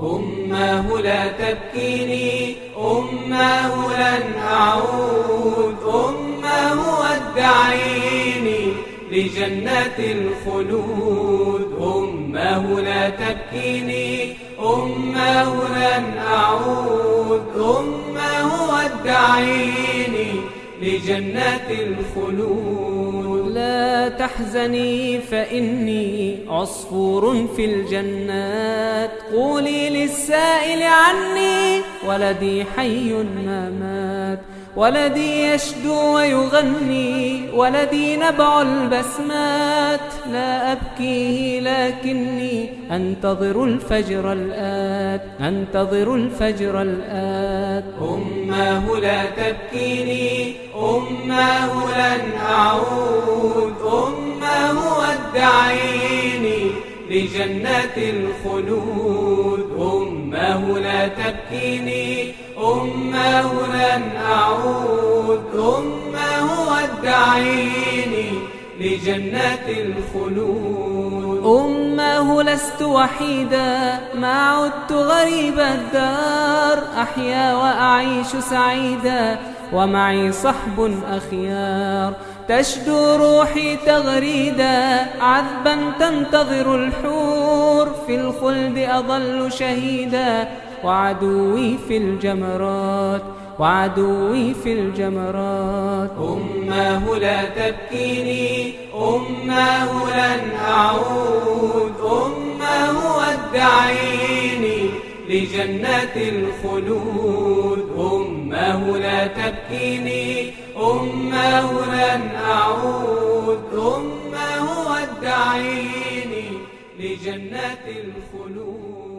أماه لا تبكيني، أماه لن أعود، أماه ودعيني لجنة الخلود. أماه لا تبكيني، أماه لن أعود، أماه ودعيني لجنة الخلود. لا تحزني فإني عصفور في الجنات، قولي للسائل عني ولدي حي ما مات. ولدي يشدو ويغني، ولدي نبع البسمات. لا أبكيه لكني أنتظر الفجر الآت، أنتظر الفجر الآت. أماه لا تبكيني، أماه لن أعود، أماه ودعيني لجنة الخلود. أماه لا تبكيني، أماه لن أعود، أماه ودعيني لجنة الخلود. أماه لست وحيدا، ما عدت غريب الدار. أحيا وأعيش سعيدا، ومعي صحب أخيار. تشدو روحي تغريدا، عذبا تنتظر الحور. في الخلد أظل شهيدا، وعدوي في الجمرات، وعدوي في الجمرات. أماه لا تبكيني، أماه لن أعود، أماه ودعيني لجنة الخلود. أماه لا تبكيني، أماه لن أعود، أماه ودعيني لجنة الخلود.